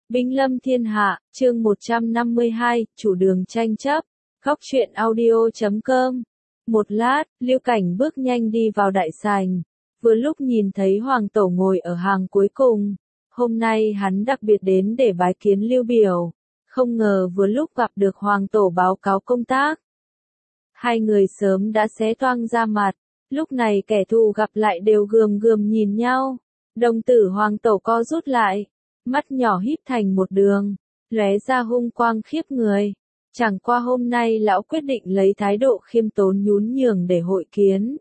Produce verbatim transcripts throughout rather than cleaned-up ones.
Binh lâm thiên hạ, chương một trăm năm mươi hai, chủ đường tranh chấp. Góc truyện audio chấm com. Một lát, Lưu Cảnh bước nhanh đi vào đại sảnh. Vừa lúc nhìn thấy Hoàng Tổ ngồi ở hàng cuối cùng. Hôm nay hắn đặc biệt đến để bái kiến Lưu Biểu. Không ngờ vừa lúc gặp được Hoàng Tổ báo cáo công tác. Hai người sớm đã xé toang ra mặt. Lúc này kẻ thù gặp lại đều gườm gườm nhìn nhau. Đồng tử Hoàng Tổ co rút lại. Mắt nhỏ híp thành một đường, lóe ra hung quang khiếp người. Chẳng qua hôm nay lão quyết định lấy thái độ khiêm tốn nhún nhường để hội kiến.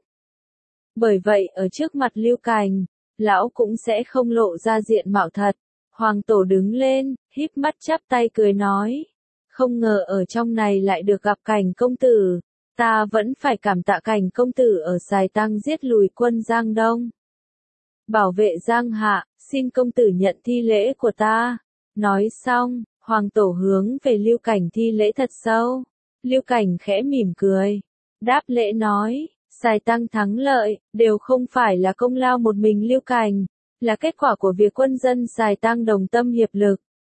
Bởi vậy ở trước mặt Lưu Cảnh, lão cũng sẽ không lộ ra diện mạo thật. Hoàng Tổ đứng lên, híp mắt chắp tay cười nói. Không ngờ ở trong này lại được gặp Cảnh công tử. Ta vẫn phải cảm tạ Cảnh công tử ở Sài Tăng giết lùi quân Giang Đông. Bảo vệ Giang Hạ, xin công tử nhận thi lễ của ta. Nói xong, Hoàng Tổ hướng về Lưu Cảnh thi lễ thật sâu. Lưu Cảnh khẽ mỉm cười. Đáp lễ nói, Sài Tăng thắng lợi, đều không phải là công lao một mình Lưu Cảnh, là kết quả của việc quân dân Sài Tăng đồng tâm hiệp lực.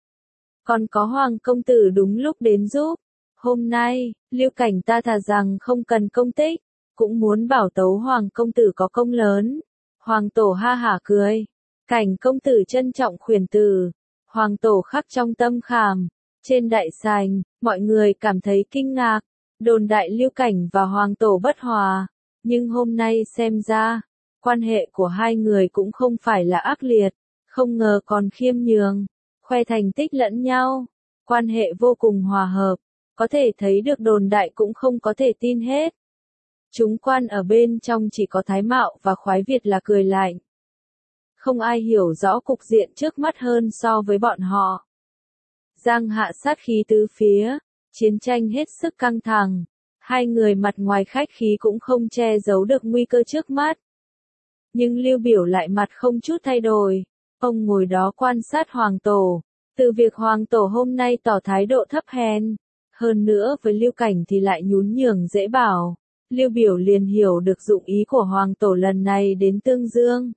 Còn có Hoàng công tử đúng lúc đến giúp. Hôm nay, Lưu Cảnh ta thà rằng không cần công tích, cũng muốn bảo tấu Hoàng công tử có công lớn. Hoàng Tổ ha hả cười. Cảnh công tử trân trọng khuyển từ. Hoàng Tổ khắc trong tâm khảm. Trên đại sảnh, mọi người cảm thấy kinh ngạc. Đồn đại Lưu Cảnh và Hoàng Tổ bất hòa. Nhưng hôm nay xem ra, quan hệ của hai người cũng không phải là ác liệt. Không ngờ còn khiêm nhường, khoe thành tích lẫn nhau. Quan hệ vô cùng hòa hợp. Có thể thấy được đồn đại cũng không có thể tin hết. Chúng quan ở bên trong chỉ có Thái Mạo và Khoái Việt là cười lạnh. Không ai hiểu rõ cục diện trước mắt hơn so với bọn họ. Giang Hạ sát khí tứ phía, chiến tranh hết sức căng thẳng. Hai người mặt ngoài khách khí cũng không che giấu được nguy cơ trước mắt. Nhưng Lưu Biểu lại mặt không chút thay đổi. Ông ngồi đó quan sát Hoàng Tổ. Từ việc Hoàng Tổ hôm nay tỏ thái độ thấp hèn. Hơn nữa với Lưu Cảnh thì lại nhún nhường dễ bảo. Lưu Biểu liền hiểu được dụng ý của Hoàng Tổ lần này đến Tương Dương.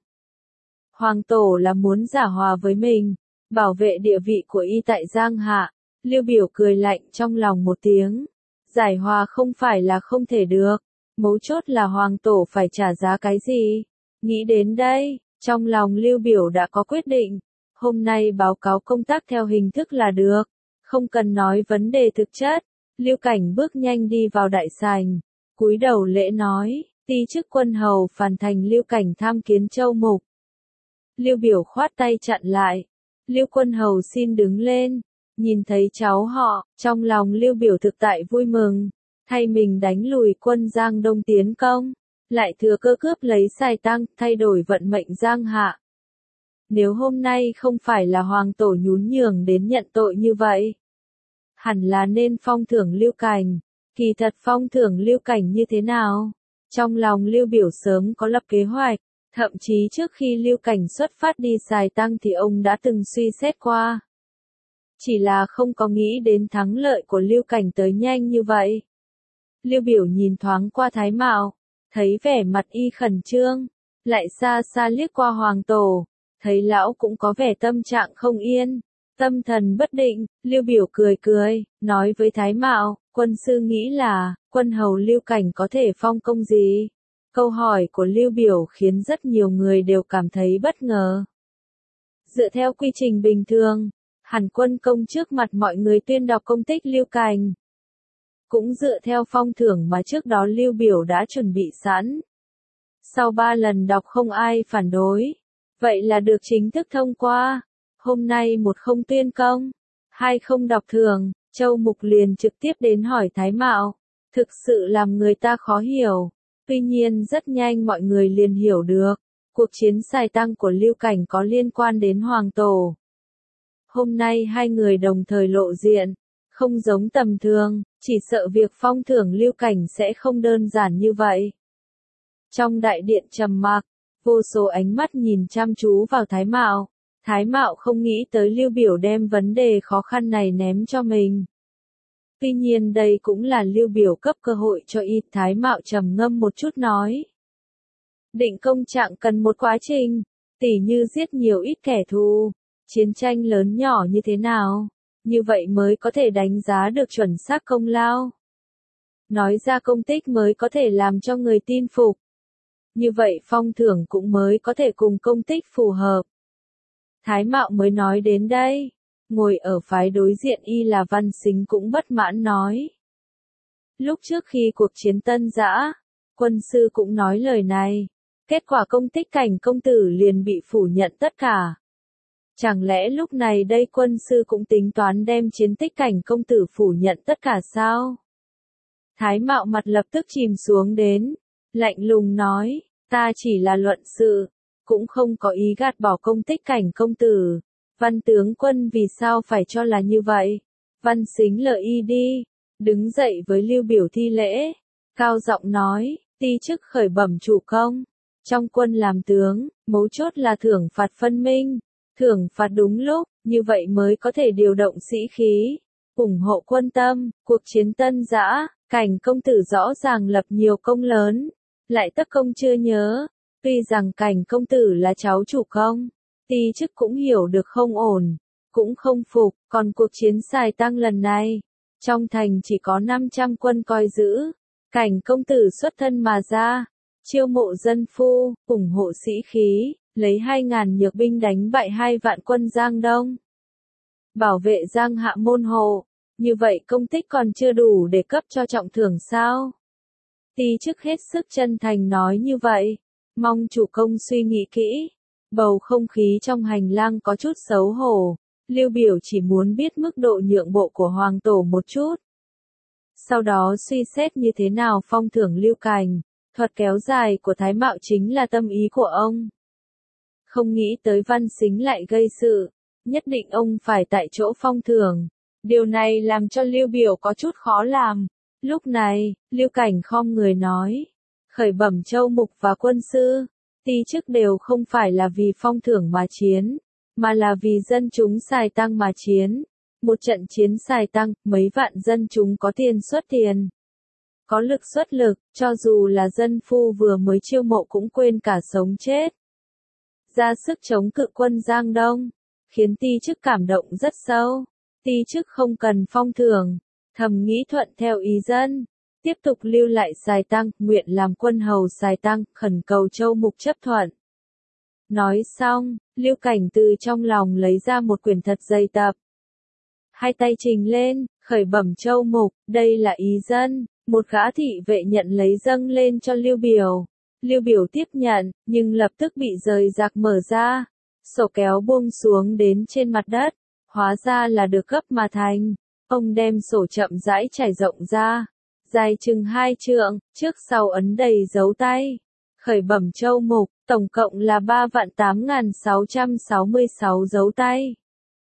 Hoàng Tổ là muốn giả hòa với mình, bảo vệ địa vị của y tại Giang Hạ. Lưu Biểu cười lạnh trong lòng một tiếng. Giải hòa không phải là không thể được, mấu chốt là Hoàng Tổ phải trả giá cái gì. Nghĩ đến đây, trong lòng Lưu Biểu đã có quyết định. Hôm nay báo cáo công tác theo hình thức là được, không cần nói vấn đề thực chất. Lưu Cảnh bước nhanh đi vào đại sảnh. Cúi đầu lễ nói, ti chức quân hầu phàn thành Lưu Cảnh tham kiến Châu Mục. Lưu Biểu khoát tay chặn lại. Lưu quân hầu xin đứng lên. Nhìn thấy cháu họ, trong lòng Lưu Biểu thực tại vui mừng. Thay mình đánh lùi quân Giang Đông tiến công. Lại thừa cơ cướp lấy Sài Tăng, thay đổi vận mệnh Giang Hạ. Nếu hôm nay không phải là Hoàng Tổ nhún nhường đến nhận tội như vậy, hẳn là nên phong thưởng Lưu Cảnh. Kỳ thật phong thưởng Lưu Cảnh như thế nào? Trong lòng Lưu Biểu sớm có lập kế hoạch, thậm chí trước khi Lưu Cảnh xuất phát đi Sài Tăng thì ông đã từng suy xét qua. Chỉ là không có nghĩ đến thắng lợi của Lưu Cảnh tới nhanh như vậy. Lưu Biểu nhìn thoáng qua Thái Mạo, thấy vẻ mặt y khẩn trương, lại xa xa liếc qua Hoàng Tổ, thấy lão cũng có vẻ tâm trạng không yên. Tâm thần bất định, Lưu Biểu cười cười, nói với Thái Mạo, quân sư nghĩ là, quân hầu Lưu Cảnh có thể phong công gì? Câu hỏi của Lưu Biểu khiến rất nhiều người đều cảm thấy bất ngờ. Dựa theo quy trình bình thường, hẳn quân công trước mặt mọi người tuyên đọc công tích Lưu Cảnh. Cũng dựa theo phong thưởng mà trước đó Lưu Biểu đã chuẩn bị sẵn. Sau ba lần đọc không ai phản đối, vậy là được chính thức thông qua. Hôm nay một không tuyên công, hai không đọc thường, Châu Mục liền trực tiếp đến hỏi Thái Mạo. Thực sự làm người ta khó hiểu. Tuy nhiên rất nhanh mọi người liền hiểu được. Cuộc chiến Sài Tăng của Lưu Cảnh có liên quan đến Hoàng Tổ. Hôm nay hai người đồng thời lộ diện. Không giống tầm thường, chỉ sợ việc phong thưởng Lưu Cảnh sẽ không đơn giản như vậy. Trong đại điện trầm mặc, vô số ánh mắt nhìn chăm chú vào Thái Mạo. Thái Mạo không nghĩ tới Lưu Biểu đem vấn đề khó khăn này ném cho mình. Tuy nhiên đây cũng là Lưu Biểu cấp cơ hội cho y. Thái Mạo trầm ngâm một chút nói. Định công trạng cần một quá trình, tỉ như giết nhiều ít kẻ thù, chiến tranh lớn nhỏ như thế nào, như vậy mới có thể đánh giá được chuẩn xác công lao. Nói ra công tích mới có thể làm cho người tin phục. Như vậy phong thưởng cũng mới có thể cùng công tích phù hợp. Thái Mạo mới nói đến đây, ngồi ở phái đối diện y là Văn Sính cũng bất mãn nói. Lúc trước khi cuộc chiến Tân Giã, quân sư cũng nói lời này, kết quả công tích Cảnh công tử liền bị phủ nhận tất cả. Chẳng lẽ lúc này đây quân sư cũng tính toán đem chiến tích Cảnh công tử phủ nhận tất cả sao? Thái Mạo mặt lập tức chìm xuống đến, lạnh lùng nói, ta chỉ là luận sự, cũng không có ý gạt bỏ công tích Cảnh công tử. Văn tướng quân vì sao phải cho là như vậy? Văn Sính lợi y đi, đứng dậy với Lưu Biểu thi lễ, cao giọng nói, ti chức khởi bẩm chủ công, trong quân làm tướng, mấu chốt là thưởng phạt phân minh, thưởng phạt đúng lúc, như vậy mới có thể điều động sĩ khí, ủng hộ quân tâm. Cuộc chiến Tân Giã, Cảnh công tử rõ ràng lập nhiều công lớn, lại tất công chưa nhớ, tuy rằng Cảnh công tử là cháu chủ công, ti chức cũng hiểu được không ổn, cũng không phục. Còn cuộc chiến Sài Tăng lần này, trong thành chỉ có năm trăm quân coi giữ, Cảnh công tử xuất thân mà ra, chiêu mộ dân phu, ủng hộ sĩ khí, lấy hai ngàn nhược binh đánh bại hai vạn quân Giang Đông, bảo vệ Giang Hạ môn hộ. Như vậy công tích còn chưa đủ để cấp cho trọng thưởng sao? Ti chức hết sức chân thành nói như vậy, mong chủ công suy nghĩ kỹ. Bầu không khí trong hành lang có chút xấu hổ, Lưu Biểu chỉ muốn biết mức độ nhượng bộ của Hoàng tổ một chút. Sau đó suy xét như thế nào phong thưởng Lưu Cảnh, thuật kéo dài của Thái Mạo chính là tâm ý của ông. Không nghĩ tới Văn Sính lại gây sự, nhất định ông phải tại chỗ phong thưởng. Điều này làm cho Lưu Biểu có chút khó làm. Lúc này, Lưu Cảnh khom người nói, khởi bẩm châu mục và quân sư, ti chức đều không phải là vì phong thưởng mà chiến, mà là vì dân chúng Sài Tăng mà chiến. Một trận chiến Sài Tăng, mấy vạn dân chúng có tiền xuất tiền, có lực xuất lực, cho dù là dân phu vừa mới chiêu mộ cũng quên cả sống chết, ra sức chống cự quân Giang Đông, khiến ti chức cảm động rất sâu. Ti chức không cần phong thưởng, thầm nghĩ thuận theo ý dân, tiếp tục lưu lại Sài Tăng, nguyện làm quân hầu Sài Tăng, khẩn cầu châu mục chấp thuận. Nói xong, Lưu Cảnh từ trong lòng lấy ra một quyển thật dày tập. Hai tay trình lên, khởi bẩm châu mục, đây là ý dân. Một gã thị vệ nhận lấy dâng lên cho Lưu Biểu. Lưu Biểu tiếp nhận, nhưng lập tức bị rời rạc mở ra. Sổ kéo buông xuống đến trên mặt đất. Hóa ra là được gấp mà thành. Ông đem sổ chậm rãi trải rộng ra. Dài chừng hai trượng, trước sau ấn đầy dấu tay. Khởi bẩm châu mục, tổng cộng là ba vạn tám nghìn sáu trăm sáu mươi sáu dấu tay.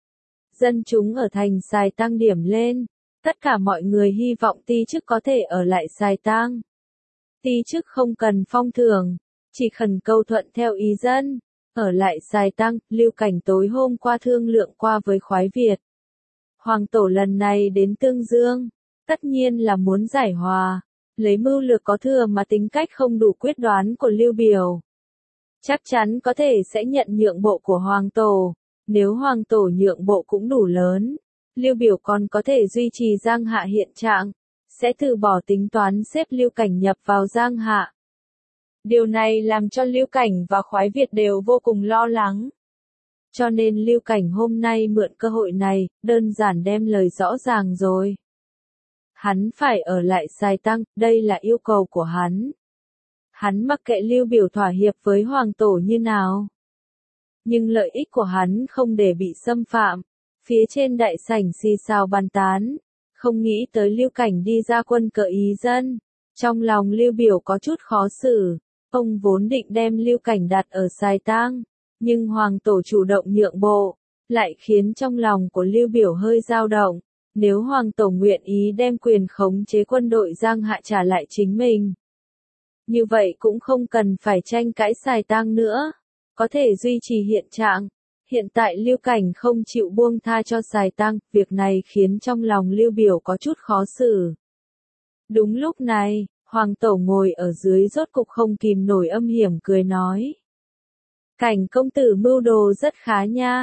Dân chúng ở thành Sài Tăng điểm lên. Tất cả mọi người hy vọng ti chức có thể ở lại Sài Tăng. Ti chức không cần phong thưởng, chỉ khẩn cầu thuận theo ý dân. Ở lại Sài Tăng, Lưu Cảnh tối hôm qua thương lượng qua với khoái Việt. Hoàng tổ lần này đến Tương Dương, tất nhiên là muốn giải hòa, lấy mưu lược có thừa mà tính cách không đủ quyết đoán của Lưu Biểu. Chắc chắn có thể sẽ nhận nhượng bộ của Hoàng tổ, nếu Hoàng tổ nhượng bộ cũng đủ lớn. Lưu Biểu còn có thể duy trì Giang Hạ hiện trạng, sẽ từ bỏ tính toán xếp Lưu Cảnh nhập vào Giang Hạ. Điều này làm cho Lưu Cảnh và khoái Việt đều vô cùng lo lắng. Cho nên Lưu Cảnh hôm nay mượn cơ hội này, đơn giản đem lời rõ ràng rồi. Hắn phải ở lại Sài Tăng, đây là yêu cầu của hắn. Hắn mặc kệ Lưu Biểu thỏa hiệp với Hoàng tổ như nào. Nhưng lợi ích của hắn không để bị xâm phạm. Phía trên đại sảnh xì xào bàn tán, không nghĩ tới Lưu Cảnh đi ra quân cờ ý dân. Trong lòng Lưu Biểu có chút khó xử, ông vốn định đem Lưu Cảnh đặt ở Sài Tăng, nhưng Hoàng tổ chủ động nhượng bộ, lại khiến trong lòng của Lưu Biểu hơi dao động. Nếu Hoàng tổ nguyện ý đem quyền khống chế quân đội Giang Hạ trả lại chính mình, như vậy cũng không cần phải tranh cãi Sài Tăng nữa, có thể duy trì hiện trạng. Hiện tại Lưu Cảnh không chịu buông tha cho Sài Tăng, việc này khiến trong lòng Lưu Biểu có chút khó xử. Đúng lúc này, Hoàng tổ ngồi ở dưới rốt cục không kìm nổi âm hiểm cười nói. Cảnh công tử mưu đồ rất khá nha,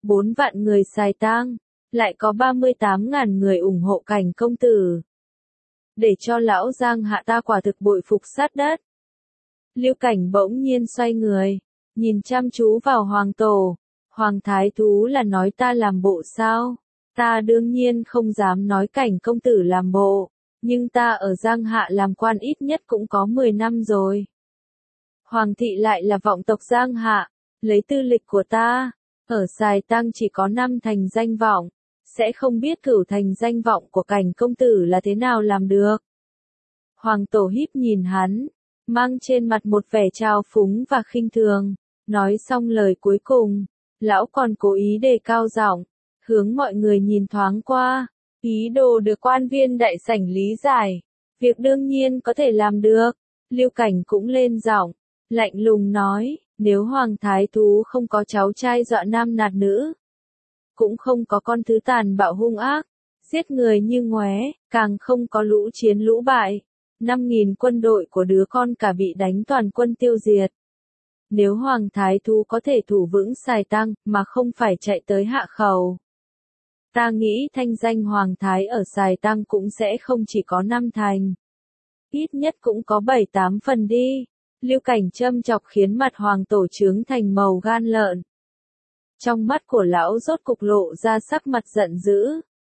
bốn vạn người xài tang, lại có ba mươi tám ngàn người ủng hộ Cảnh công tử. Để cho lão Giang Hạ ta quả thực bội phục sát đất. Lưu Cảnh bỗng nhiên xoay người, nhìn chăm chú vào Hoàng Tổ. Hoàng Thái Thú là nói ta làm bộ sao? Ta đương nhiên không dám nói Cảnh công tử làm bộ, nhưng ta ở Giang Hạ làm quan ít nhất cũng có mười năm rồi. Hoàng thị lại là vọng tộc Giang Hạ, lấy tư lịch của ta, ở Sài Tăng chỉ có năm thành danh vọng, sẽ không biết cửu thành danh vọng của Cảnh công tử là thế nào làm được. Hoàng Tổ híp nhìn hắn, mang trên mặt một vẻ trào phúng và khinh thường, nói xong lời cuối cùng, lão còn cố ý đề cao giọng, hướng mọi người nhìn thoáng qua, ý đồ được quan viên đại sảnh lý giải, việc đương nhiên có thể làm được. Lưu Cảnh cũng lên giọng, lạnh lùng nói, nếu Hoàng Thái Thú không có cháu trai dọa nam nạt nữ, cũng không có con thứ tàn bạo hung ác, giết người như ngoé, càng không có lũ chiến lũ bại, năm nghìn quân đội của đứa con cả bị đánh toàn quân tiêu diệt. Nếu Hoàng Thái Thú có thể thủ vững Sài Tăng, mà không phải chạy tới Hạ Khẩu, ta nghĩ thanh danh Hoàng Thái ở Sài Tăng cũng sẽ không chỉ có năm thành. Ít nhất cũng có bảy tám phần đi. Lưu Cảnh châm chọc khiến mặt Hoàng Tổ trướng thành màu gan lợn. Trong mắt của lão rốt cục lộ ra sắc mặt giận dữ.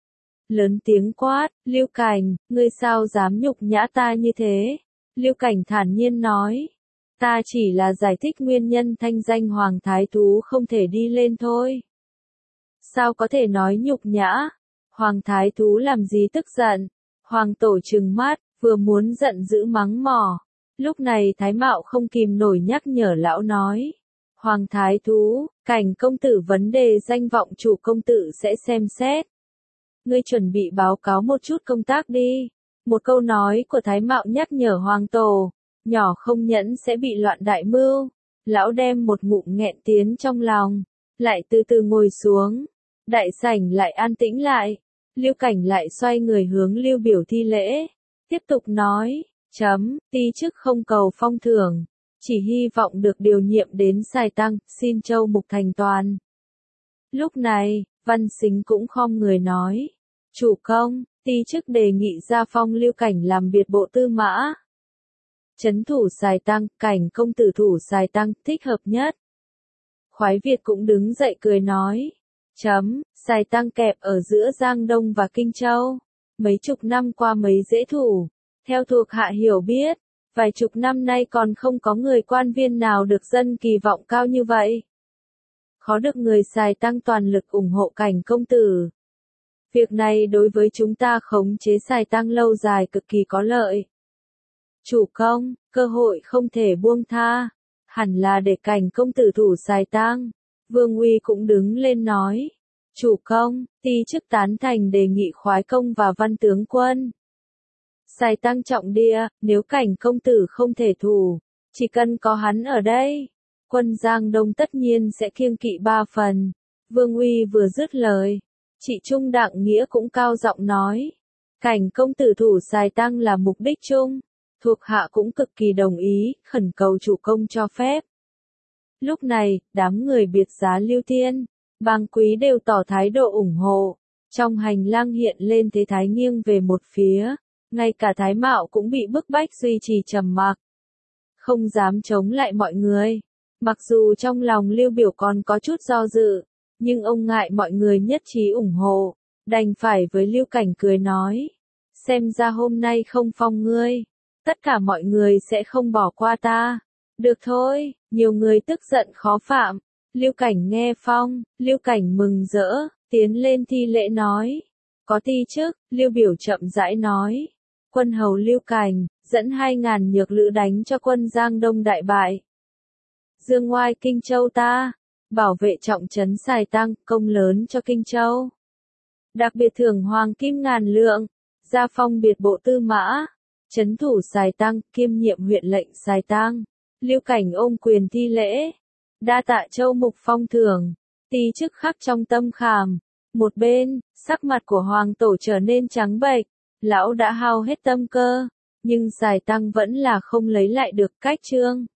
Lớn tiếng quát, Lưu Cảnh, ngươi sao dám nhục nhã ta như thế? Lưu Cảnh thản nhiên nói, ta chỉ là giải thích nguyên nhân thanh danh Hoàng Thái Thú không thể đi lên thôi. Sao có thể nói nhục nhã? Hoàng Thái Thú làm gì tức giận? Hoàng Tổ trừng mắt, vừa muốn giận dữ mắng mỏ. Lúc này Thái Mạo không kìm nổi nhắc nhở lão nói. Hoàng Thái Thú, Cảnh công tử vấn đề danh vọng chủ công tử sẽ xem xét. Ngươi chuẩn bị báo cáo một chút công tác đi. Một câu nói của Thái Mạo nhắc nhở Hoàng Tổ, nhỏ không nhẫn sẽ bị loạn đại mưu. Lão đem một ngụm nghẹn tiến trong lòng, lại từ từ ngồi xuống. Đại sảnh lại an tĩnh lại. Lưu Cảnh lại xoay người hướng Lưu Biểu thi lễ, tiếp tục nói, chấm, ti chức không cầu phong thưởng, chỉ hy vọng được điều nhiệm đến Sài Tăng, xin châu mục thành toàn. Lúc này, Văn Sính cũng khom người nói, chủ công, ti chức đề nghị gia phong Lưu Cảnh làm biệt bộ tư mã. Trấn thủ Sài Tăng, Cảnh công tử thủ Sài Tăng, thích hợp nhất. Khoái Việt cũng đứng dậy cười nói, chấm, Sài Tăng kẹp ở giữa Giang Đông và Kinh Châu. Mấy chục năm qua mấy dễ thủ. Theo thuộc hạ hiểu biết, vài chục năm nay còn không có người quan viên nào được dân kỳ vọng cao như vậy. Khó được người Sài Tăng toàn lực ủng hộ Cảnh công tử. Việc này đối với chúng ta khống chế Sài Tăng lâu dài cực kỳ có lợi. Chủ công, cơ hội không thể buông tha. Hẳn là để Cảnh công tử thủ Sài Tăng. Vương Uy cũng đứng lên nói. Chủ công, ti chức tán thành đề nghị khoái công và văn tướng quân. Sài Tăng trọng địa, nếu Cảnh công tử không thể thủ, chỉ cần có hắn ở đây, quân Giang Đông tất nhiên sẽ kiêng kỵ ba phần. Vương Uy vừa dứt lời, chị Trung Đặng Nghĩa cũng cao giọng nói, Cảnh công tử thủ Sài Tăng là mục đích chung, thuộc hạ cũng cực kỳ đồng ý, khẩn cầu chủ công cho phép. Lúc này, đám người biệt giá Lưu Thiên, Bang Quý đều tỏ thái độ ủng hộ, trong hành lang hiện lên thế thái nghiêng về một phía. Ngay cả Thái Mạo cũng bị bức bách duy trì trầm mặc, không dám chống lại mọi người. Mặc dù trong lòng Lưu Biểu còn có chút do dự, nhưng ông ngại mọi người nhất trí ủng hộ, đành phải với Lưu Cảnh cười nói, xem ra hôm nay không phong ngươi, tất cả mọi người sẽ không bỏ qua ta. Được thôi, nhiều người tức giận khó phạm. Lưu Cảnh nghe phong, Lưu Cảnh mừng rỡ, tiến lên thi lễ nói, có ti chức. Lưu Biểu chậm rãi nói, quân hầu Lưu Cảnh, dẫn hai ngàn nhược lữ đánh cho quân Giang Đông đại bại. Dương ngoai Kinh Châu ta, bảo vệ trọng trấn Sài Tăng, công lớn cho Kinh Châu. Đặc biệt thưởng hoàng kim ngàn lượng, gia phong biệt bộ tư mã, trấn thủ Sài Tăng, kiêm nhiệm huyện lệnh Sài Tăng. Lưu Cảnh ôm quyền thi lễ, đa tạ châu mục phong thưởng, ti chức khắc trong tâm khảm. Một bên, sắc mặt của Hoàng Tổ trở nên trắng bệch. Lão đã hao hết tâm cơ, nhưng Sài Tăng vẫn là không lấy lại được cách trương.